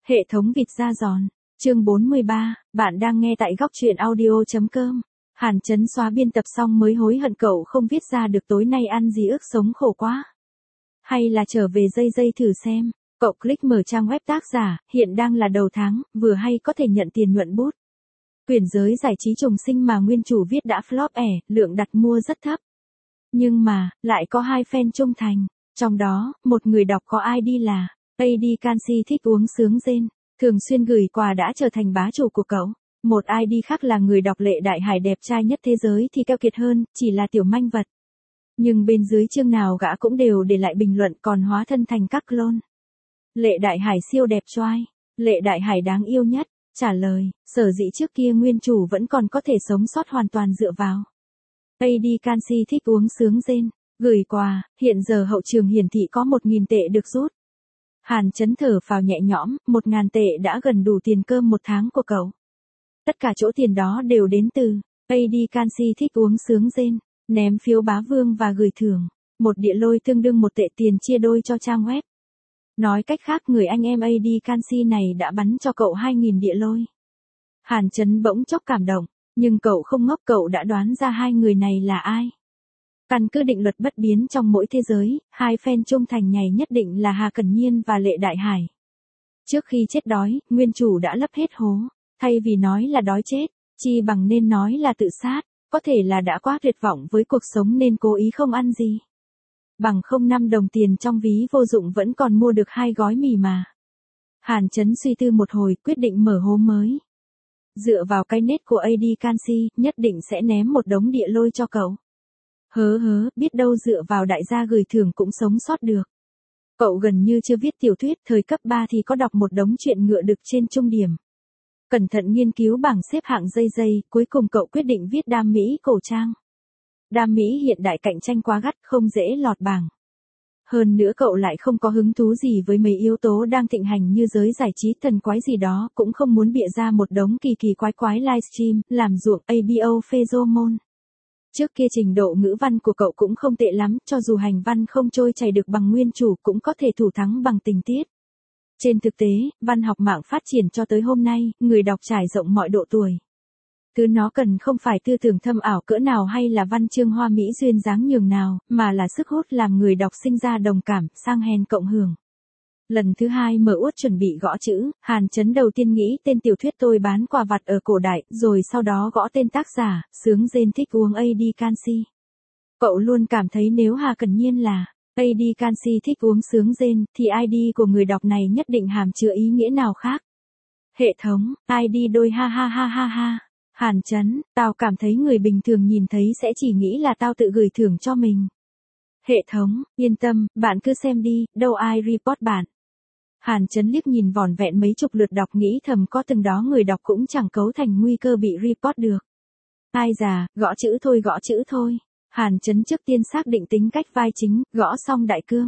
Hệ thống vịt da giòn. Chương 43, bạn đang nghe tại góc truyện audio.com. Hàn Chấn xóa biên tập xong mới hối hận cậu không viết ra được tối nay ăn gì ức sống khổ quá. Hay là trở về dây thử xem. Cậu click mở trang web tác giả, hiện đang là đầu tháng, vừa hay có thể nhận tiền nhuận bút. Quyển giới giải trí trùng sinh mà nguyên chủ viết đã flop lượng đặt mua rất thấp. Nhưng mà, lại có 2 fan trung thành. Trong đó, một người đọc có ID là AD Canxi thích uống sướng rên, thường xuyên gửi quà đã trở thành bá chủ của cậu. Một ID khác là người đọc Lệ Đại Hải đẹp trai nhất thế giới thì keo kiệt hơn, chỉ là tiểu manh vật. Nhưng bên dưới chương nào gã cũng đều để lại bình luận còn hóa thân thành các clone. Lệ Đại Hải siêu đẹp trai, Lệ Đại Hải đáng yêu nhất, trả lời, sở dĩ trước kia nguyên chủ vẫn còn có thể sống sót hoàn toàn dựa vào AD Canxi thích uống sướng rên, gửi quà, hiện giờ hậu trường hiển thị có 1.000 tệ được rút. Hàn Chấn thở phào nhẹ nhõm, 1.000 tệ đã gần đủ tiền cơm một tháng của cậu. Tất cả chỗ tiền đó đều đến từ AD Canxi thích uống sướng rên, ném phiếu bá vương và gửi thưởng. Một địa lôi tương đương 1 tệ tiền chia đôi cho trang web. Nói cách khác người anh em AD Canxi này đã bắn cho cậu 2.000 địa lôi. Hàn Chấn bỗng chốc cảm động, nhưng cậu không ngốc, cậu đã đoán ra 2 người này là ai. Căn cứ định luật bất biến trong mỗi thế giới, 2 fan trung thành nhảy nhất định là Hà Cẩn Nhiên và Lệ Đại Hải. Trước khi chết đói, nguyên chủ đã lấp hết hố, thay vì nói là đói chết, chi bằng nên nói là tự sát, có thể là đã quá tuyệt vọng với cuộc sống nên cố ý không ăn gì. Bằng không 5 đồng tiền trong ví vô dụng vẫn còn mua được 2 gói mì mà. Hàn Chấn suy tư một hồi, quyết định mở hố mới. Dựa vào cái nết của AD Canxi, nhất định sẽ ném một đống địa lôi cho cậu. Biết đâu dựa vào đại gia gửi thưởng cũng sống sót được. Cậu gần như chưa viết tiểu thuyết, thời cấp 3 thì có đọc một đống chuyện ngựa đực trên trung điểm. Cẩn thận nghiên cứu bảng xếp hạng dây, cuối cùng cậu quyết định viết đam mỹ cổ trang. Đam mỹ hiện đại cạnh tranh quá gắt, không dễ lọt bảng. Hơn nữa cậu lại không có hứng thú gì với mấy yếu tố đang thịnh hành như giới giải trí thần quái gì đó, cũng không muốn bịa ra một đống kỳ quái livestream, làm ruộng abo pheromone. Trước kia trình độ ngữ văn của cậu cũng không tệ lắm, cho dù hành văn không trôi chảy được bằng nguyên chủ cũng có thể thủ thắng bằng tình tiết. Trên thực tế, văn học mạng phát triển cho tới hôm nay, người đọc trải rộng mọi độ tuổi. Thứ nó cần không phải tư tưởng thâm ảo cỡ nào hay là văn chương hoa mỹ duyên dáng nhường nào, mà là sức hút làm người đọc sinh ra đồng cảm, sang hèn cộng hưởng. Lần thứ 2 mở uất chuẩn bị gõ chữ, Hàn Chấn đầu tiên nghĩ tên tiểu thuyết tôi bán quà vặt ở cổ đại, rồi sau đó gõ tên tác giả, sướng rên thích uống AD Canxi. Cậu luôn cảm thấy nếu Hà Cẩn Nhiên là AD Canxi thích uống sướng rên, thì ID của người đọc này nhất định hàm chứa ý nghĩa nào khác. Hệ thống, ID đôi ha. Hàn Chấn, tao cảm thấy người bình thường nhìn thấy sẽ chỉ nghĩ là tao tự gửi thưởng cho mình. Hệ thống, yên tâm, bạn cứ xem đi, đâu ai report bạn. Hàn Chấn liếc nhìn vỏn vẹn mấy chục lượt đọc nghĩ thầm có từng đó người đọc cũng chẳng cấu thành nguy cơ bị report được. Ai già, gõ chữ thôi. Hàn Chấn trước tiên xác định tính cách vai chính, gõ xong đại cương.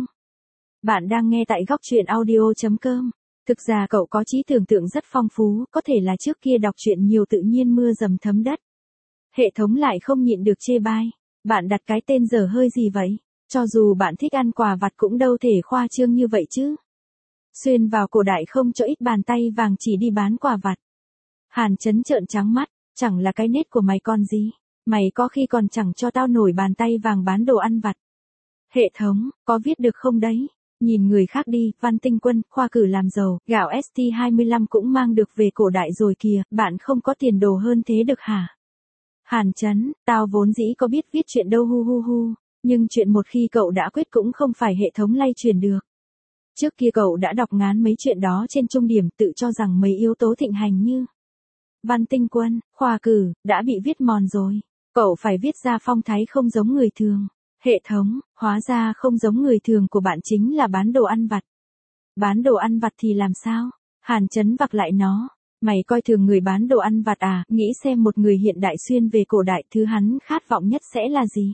Bạn đang nghe tại góc truyện audio.com. Thực ra cậu có trí tưởng tượng rất phong phú, có thể là trước kia đọc truyện nhiều tự nhiên mưa dầm thấm đất. Hệ thống lại không nhịn được chê bai. Bạn đặt cái tên dở hơi gì vậy? Cho dù bạn thích ăn quà vặt cũng đâu thể khoa trương như vậy chứ. Xuyên vào cổ đại không cho ít bàn tay vàng chỉ đi bán quà vặt. Hàn Chấn trợn trắng mắt, chẳng là cái nết của mày còn gì. Mày có khi còn chẳng cho tao nổi bàn tay vàng bán đồ ăn vặt. Hệ thống, có viết được không đấy? Nhìn người khác đi, Văn Tinh Quân, khoa cử làm giàu, gạo ST25 cũng mang được về cổ đại rồi kìa, bạn không có tiền đồ hơn thế được hả? Hàn Chấn, tao vốn dĩ có biết viết chuyện đâu hu, nhưng chuyện một khi cậu đã quyết cũng không phải hệ thống lay truyền được. Trước kia cậu đã đọc ngán mấy chuyện đó trên trung điểm, tự cho rằng mấy yếu tố thịnh hành như Văn Tinh Quân, khoa cử, đã bị viết mòn rồi. Cậu phải viết ra phong thái không giống người thường. Hệ thống, hóa ra không giống người thường của bạn chính là bán đồ ăn vặt. Bán đồ ăn vặt thì làm sao? Hàn Chấn vặc lại nó. Mày coi thường người bán đồ ăn vặt à? Nghĩ xem một người hiện đại xuyên về cổ đại, thứ hắn khát vọng nhất sẽ là gì?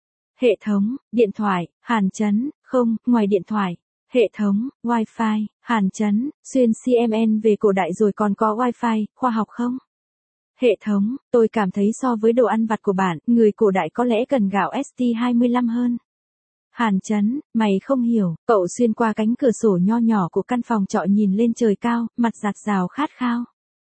Hệ thống, điện thoại. Hàn Chấn, không, ngoài điện thoại. Hệ thống, Wi-Fi. Hàn Chấn, xuyên CMN về cổ đại rồi còn có Wi-Fi, khoa học không? Hệ thống, tôi cảm thấy so với đồ ăn vặt của bạn, người cổ đại có lẽ cần gạo ST25 hơn. Hàn Chấn, mày không hiểu, cậu xuyên qua cánh cửa sổ nho nhỏ của căn phòng trọ nhìn lên trời cao, mặt giặt rào khát khao.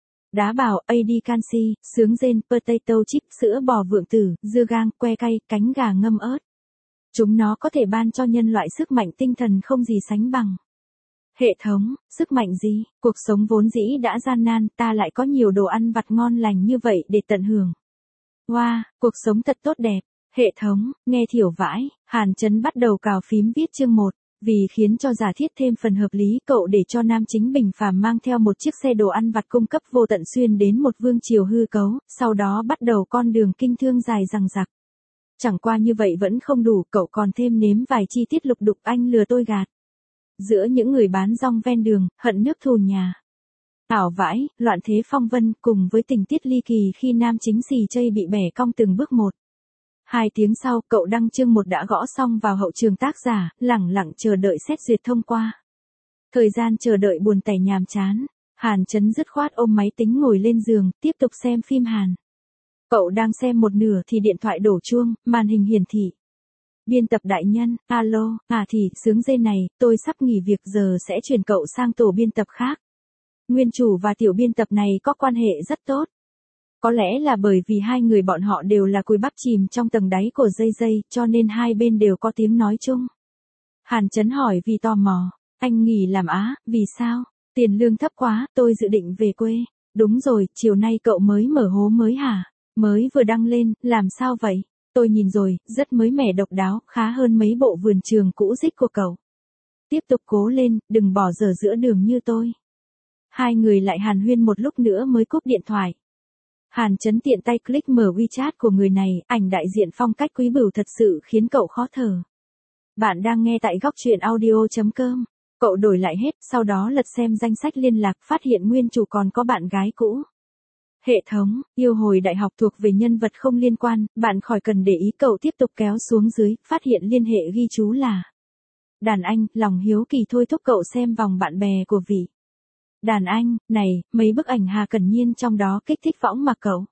Đá bào, AD canxi, sướng rên, potato chip, sữa bò vượng tử, dưa gang, que cay, cánh gà ngâm ớt. Chúng nó có thể ban cho nhân loại sức mạnh tinh thần không gì sánh bằng. Hệ thống, sức mạnh gì? Cuộc sống vốn dĩ đã gian nan, ta lại có nhiều đồ ăn vặt ngon lành như vậy để tận hưởng. Wow, cuộc sống thật tốt đẹp. Hệ thống, nghe thiểu vãi, Hàn Chấn bắt đầu cào phím viết chương 1, vì khiến cho giả thiết thêm phần hợp lý cậu để cho nam chính bình phàm mang theo một chiếc xe đồ ăn vặt cung cấp vô tận xuyên đến một vương triều hư cấu, sau đó bắt đầu con đường kinh thương dài dằng dặc. Chẳng qua như vậy vẫn không đủ, cậu còn thêm nếm vài chi tiết lục đục anh lừa tôi gạt. Giữa những người bán rong ven đường, hận nước thù nhà. Ảo vãi, loạn thế phong vân cùng với tình tiết ly kỳ khi nam chính xì chây bị bẻ cong từng bước một. 2 tiếng sau, cậu đăng chương 1 đã gõ xong vào hậu trường tác giả, lẳng lặng chờ đợi xét duyệt thông qua. Thời gian chờ đợi buồn tẻ nhàm chán, Hàn Chấn dứt khoát ôm máy tính ngồi lên giường, tiếp tục xem phim Hàn. Cậu đang xem một nửa thì điện thoại đổ chuông, màn hình hiển thị. Biên tập đại nhân, alo, thì, sướng dê này, tôi sắp nghỉ việc giờ sẽ chuyển cậu sang tổ biên tập khác. Nguyên chủ và tiểu biên tập này có quan hệ rất tốt. Có lẽ là bởi vì hai người bọn họ đều là cùi bắp chìm trong tầng đáy của dây cho nên hai bên đều có tiếng nói chung. Hàn Chấn hỏi vì tò mò, anh nghỉ làm á, vì sao? Tiền lương thấp quá, tôi dự định về quê. Đúng rồi, chiều nay cậu mới mở hố mới hả? Mới vừa đăng lên, làm sao vậy? Tôi nhìn rồi, rất mới mẻ độc đáo, khá hơn mấy bộ vườn trường cũ rích của cậu. Tiếp tục cố lên, đừng bỏ dở giữa đường như tôi. Hai người lại hàn huyên một lúc nữa mới cúp điện thoại. Hàn Chấn tiện tay click mở WeChat của người này, ảnh đại diện phong cách quý bửu thật sự khiến cậu khó thở. Bạn đang nghe tại góc truyện audio.com. Cậu đổi lại hết, sau đó lật xem danh sách liên lạc, phát hiện nguyên chủ còn có bạn gái cũ. Hệ thống, yêu hồi đại học thuộc về nhân vật không liên quan, bạn khỏi cần để ý. Cậu tiếp tục kéo xuống dưới, phát hiện liên hệ ghi chú là đàn anh, lòng hiếu kỳ thôi thúc cậu xem vòng bạn bè của vị. Đàn anh, này, mấy bức ảnh Hà Cẩn Nhiên trong đó kích thích võng mà cậu.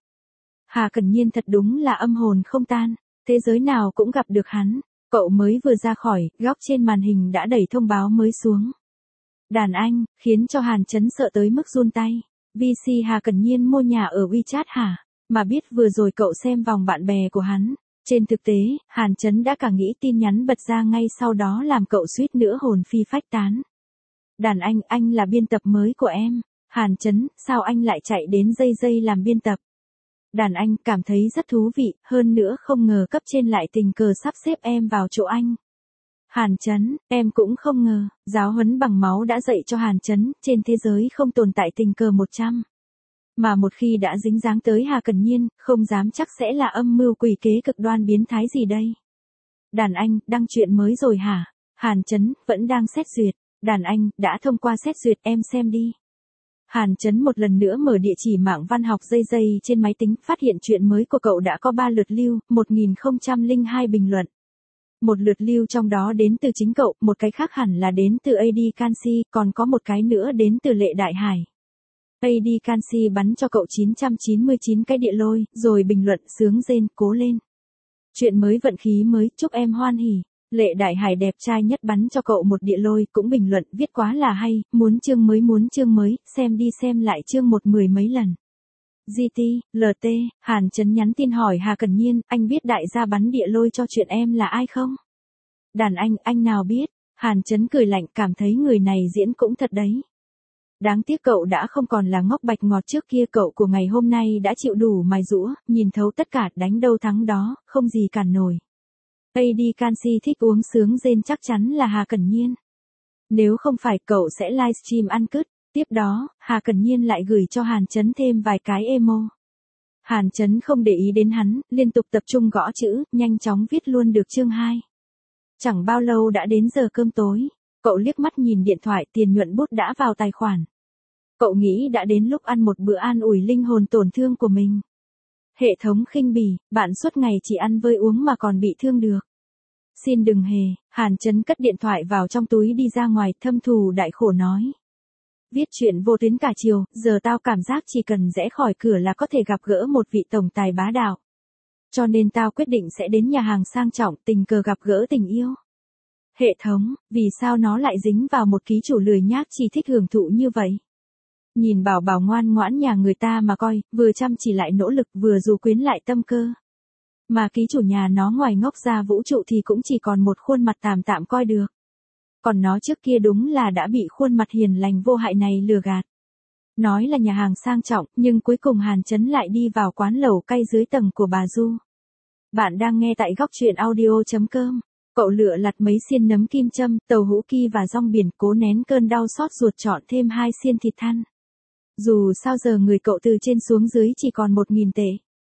Hà Cẩn Nhiên thật đúng là âm hồn không tan, thế giới nào cũng gặp được hắn. Cậu mới vừa ra khỏi, góc trên màn hình đã đẩy thông báo mới xuống. Đàn anh, khiến cho Hàn Chấn sợ tới mức run tay. VC Hà Cẩn Nhiên mua nhà ở WeChat hả? Mà biết vừa rồi cậu xem vòng bạn bè của hắn. Trên thực tế, Hàn Chấn đã cả nghĩ tin nhắn bật ra ngay sau đó làm cậu suýt nữa hồn phi phách tán. Đàn anh là biên tập mới của em. Hàn Chấn, sao anh lại chạy đến dây làm biên tập? Đàn anh cảm thấy rất thú vị, hơn nữa không ngờ cấp trên lại tình cờ sắp xếp em vào chỗ anh. Hàn Chấn, em cũng không ngờ, giáo huấn bằng máu đã dạy cho Hàn Chấn, trên thế giới không tồn tại tình cờ 100. Mà một khi đã dính dáng tới Hà Cẩn Nhiên, không dám chắc sẽ là âm mưu quỷ kế cực đoan biến thái gì đây. Đàn anh, đăng chuyện mới rồi hả? Hàn Chấn, vẫn đang xét duyệt. Đàn anh, đã thông qua xét duyệt, em xem đi. Hàn Chấn một lần nữa mở địa chỉ mạng văn học dây trên máy tính, phát hiện chuyện mới của cậu đã có 3 lượt lưu, 1002 bình luận. Một lượt lưu trong đó đến từ chính cậu, một cái khác hẳn là đến từ AD Canxi, còn có một cái nữa đến từ Lệ Đại Hải. AD Canxi bắn cho cậu 999 cái địa lôi, rồi bình luận sướng rên, cố lên. Chuyện mới vận khí mới, chúc em hoan hỉ. Lệ Đại Hải đẹp trai nhất bắn cho cậu một địa lôi, cũng bình luận viết quá là hay, muốn chương mới, xem đi xem lại chương 1 10 mấy lần. GT, LT, Hàn Chấn nhắn tin hỏi Hà Cẩn Nhiên, anh biết đại gia bắn địa lôi cho chuyện em là ai không? Đàn anh nào biết? Hàn Chấn cười lạnh, cảm thấy người này diễn cũng thật đấy. Đáng tiếc cậu đã không còn là ngốc bạch ngọt trước kia, cậu của ngày hôm nay đã chịu đủ mài giũa, nhìn thấu tất cả, đánh đâu thắng đó, không gì cản nổi. AD Canxi thích uống sướng rên chắc chắn là Hà Cẩn Nhiên. Nếu không phải cậu sẽ livestream ăn cứt. Tiếp đó, Hà Cẩn Nhiên lại gửi cho Hàn Chấn thêm vài cái emo. Hàn Chấn không để ý đến hắn, liên tục tập trung gõ chữ, nhanh chóng viết luôn được chương 2. Chẳng bao lâu đã đến giờ cơm tối. Cậu liếc mắt nhìn điện thoại, tiền nhuận bút đã vào tài khoản. Cậu nghĩ đã đến lúc ăn một bữa an ủi linh hồn tổn thương của mình. Hệ thống khinh bỉ, bạn suốt ngày chỉ ăn vơi uống mà còn bị thương được. Xin đừng hề. Hàn Chấn cất điện thoại vào trong túi đi ra ngoài, thâm thù đại khổ nói. Viết chuyện vô tuyến cả chiều, giờ tao cảm giác chỉ cần rẽ khỏi cửa là có thể gặp gỡ một vị tổng tài bá đạo. Cho nên tao quyết định sẽ đến nhà hàng sang trọng, tình cờ gặp gỡ tình yêu. Hệ thống, vì sao nó lại dính vào một ký chủ lười nhác chỉ thích hưởng thụ như vậy? Nhìn bảo bảo ngoan ngoãn nhà người ta mà coi, vừa chăm chỉ lại nỗ lực vừa dù quyến lại tâm cơ. Mà ký chủ nhà nó ngoài ngốc ra vũ trụ thì cũng chỉ còn một khuôn mặt tạm tạm coi được. Còn nó trước kia đúng là đã bị khuôn mặt hiền lành vô hại này lừa gạt. Nói là nhà hàng sang trọng, nhưng cuối cùng Hàn Chấn lại đi vào quán lẩu cay dưới tầng của bà Du. Bạn đang nghe tại góc truyện audio.com. Cậu lựa lặt mấy xiên nấm kim châm, tàu hũ ki và rong biển, cố nén cơn đau xót ruột chọn thêm 2 xiên thịt thăn. Dù sao giờ người cậu từ trên xuống dưới chỉ còn 1.000 tệ.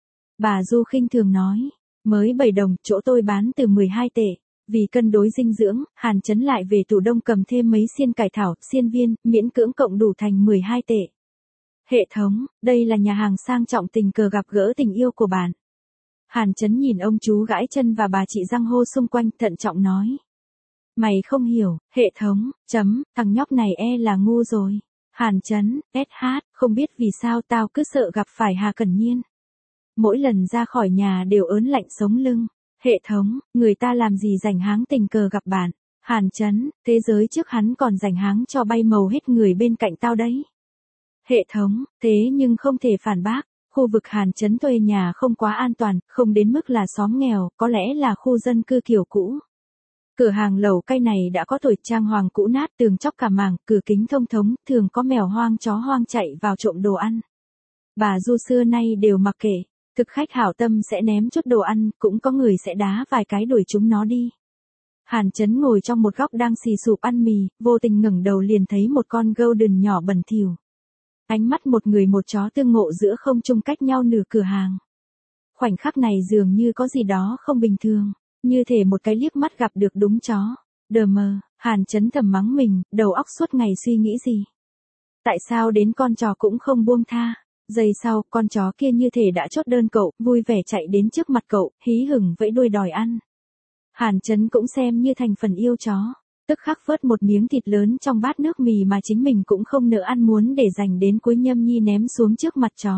Bà Du khinh thường nói, mới 7 đồng, chỗ tôi bán từ 12 tệ. Vì cân đối dinh dưỡng, Hàn Chấn lại về tủ đông cầm thêm mấy xiên cải thảo, xiên viên, miễn cưỡng cộng đủ thành 12 tệ. Hệ thống, đây là nhà hàng sang trọng tình cờ gặp gỡ tình yêu của bạn. Hàn Chấn nhìn ông chú gãi chân và bà chị răng hô xung quanh, thận trọng nói. Mày không hiểu, hệ thống, thằng nhóc này là ngu rồi. Hàn Chấn, SH, không biết vì sao tao cứ sợ gặp phải Hà Cẩn Nhiên. Mỗi lần ra khỏi nhà đều ớn lạnh sống lưng. Hệ thống, người ta làm gì rảnh háng tình cờ gặp bạn. Hàn Chấn, thế giới trước hắn còn rảnh háng cho bay màu hết người bên cạnh tao đấy. Hệ thống, thế nhưng không thể phản bác. Khu vực Hàn Chấn thuê nhà không quá an toàn, không đến mức là xóm nghèo, có lẽ là khu dân cư kiểu cũ. Cửa hàng lẩu cay này đã có tuổi, trang hoàng cũ nát, tường chóc cả mảng, cửa kính thông thống, thường có mèo hoang chó hoang chạy vào trộm đồ ăn. Bà Du xưa nay đều mặc kệ, thực khách hảo tâm sẽ ném chút đồ ăn, cũng có người sẽ đá vài cái đuổi chúng nó đi. Hàn Chấn ngồi trong một góc đang xì sụp ăn mì, vô tình ngẩng đầu liền thấy một con golden nhỏ bẩn thỉu. Ánh mắt một người một chó tương ngộ giữa không trung cách nhau nửa cửa hàng. Khoảnh khắc này dường như có gì đó không bình thường, như thể một cái liếc mắt gặp được đúng chó. Đờ mờ, Hàn Chấn thầm mắng mình, đầu óc suốt ngày suy nghĩ gì. Tại sao đến con chó cũng không buông tha. Giây sau, con chó kia như thể đã chốt đơn cậu, vui vẻ chạy đến trước mặt cậu, hí hửng vẫy đuôi đòi ăn. Hàn Chấn cũng xem như thành phần yêu chó. Tức khắc vớt một miếng thịt lớn trong bát nước mì mà chính mình cũng không nỡ ăn muốn để dành đến cuối nhâm nhi ném xuống trước mặt chó.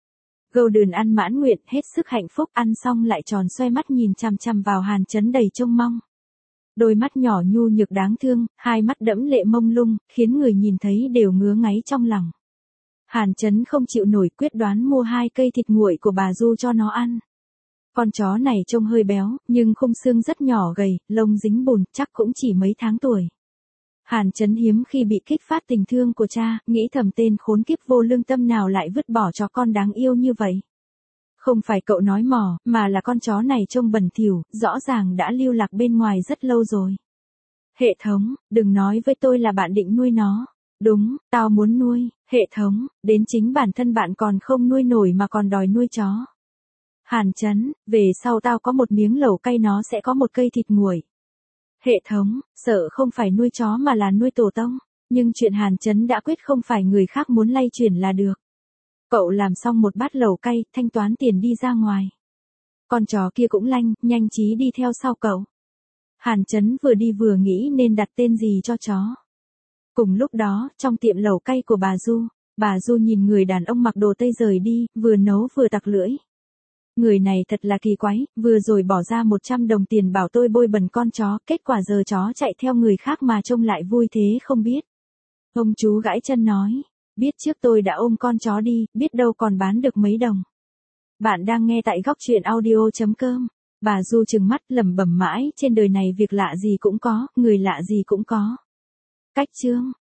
Golden ăn mãn nguyện, hết sức hạnh phúc, ăn xong lại tròn xoe mắt nhìn chằm chằm vào Hàn Chấn đầy trông mong. Đôi mắt nhỏ nhu nhược đáng thương, hai mắt đẫm lệ mông lung, khiến người nhìn thấy đều ngứa ngáy trong lòng. Hàn Chấn không chịu nổi, quyết đoán mua 2 cây thịt nguội của bà Du cho nó ăn. Con chó này trông hơi béo, nhưng khung xương rất nhỏ gầy, lông dính bùn, chắc cũng chỉ mấy tháng tuổi. Hàn Chấn hiếm khi bị kích phát tình thương của cha, nghĩ thầm tên khốn kiếp vô lương tâm nào lại vứt bỏ chó con đáng yêu như vậy. Không phải cậu nói mỏ, mà là con chó này trông bẩn thỉu, rõ ràng đã lưu lạc bên ngoài rất lâu rồi. Hệ thống, đừng nói với tôi là bạn định nuôi nó. Đúng, tao muốn nuôi. Hệ thống, đến chính bản thân bạn còn không nuôi nổi mà còn đòi nuôi chó. Hàn Chấn, về sau tao có một miếng lẩu cay nó sẽ có một cây thịt nguội. Hệ thống, sợ không phải nuôi chó mà là nuôi tổ tông. Nhưng chuyện Hàn Chấn đã quyết không phải người khác muốn lay chuyển là được. Cậu làm xong một bát lẩu cay, thanh toán tiền đi ra ngoài. Con chó kia cũng lanh, nhanh trí đi theo sau cậu. Hàn Chấn vừa đi vừa nghĩ nên đặt tên gì cho chó. Cùng lúc đó, trong tiệm lẩu cay của bà Du nhìn người đàn ông mặc đồ Tây rời đi, vừa nấu vừa tặc lưỡi. Người này thật là kỳ quái, vừa rồi bỏ ra 100 đồng tiền bảo tôi bôi bẩn con chó, kết quả giờ chó chạy theo người khác mà trông lại vui thế không biết. Ông chú gãi chân nói, biết trước tôi đã ôm con chó đi, biết đâu còn bán được mấy đồng. Bạn đang nghe tại góc truyện audio.com. Bà Du trừng mắt lẩm bẩm mãi, trên đời này việc lạ gì cũng có, người lạ gì cũng có. Cách chương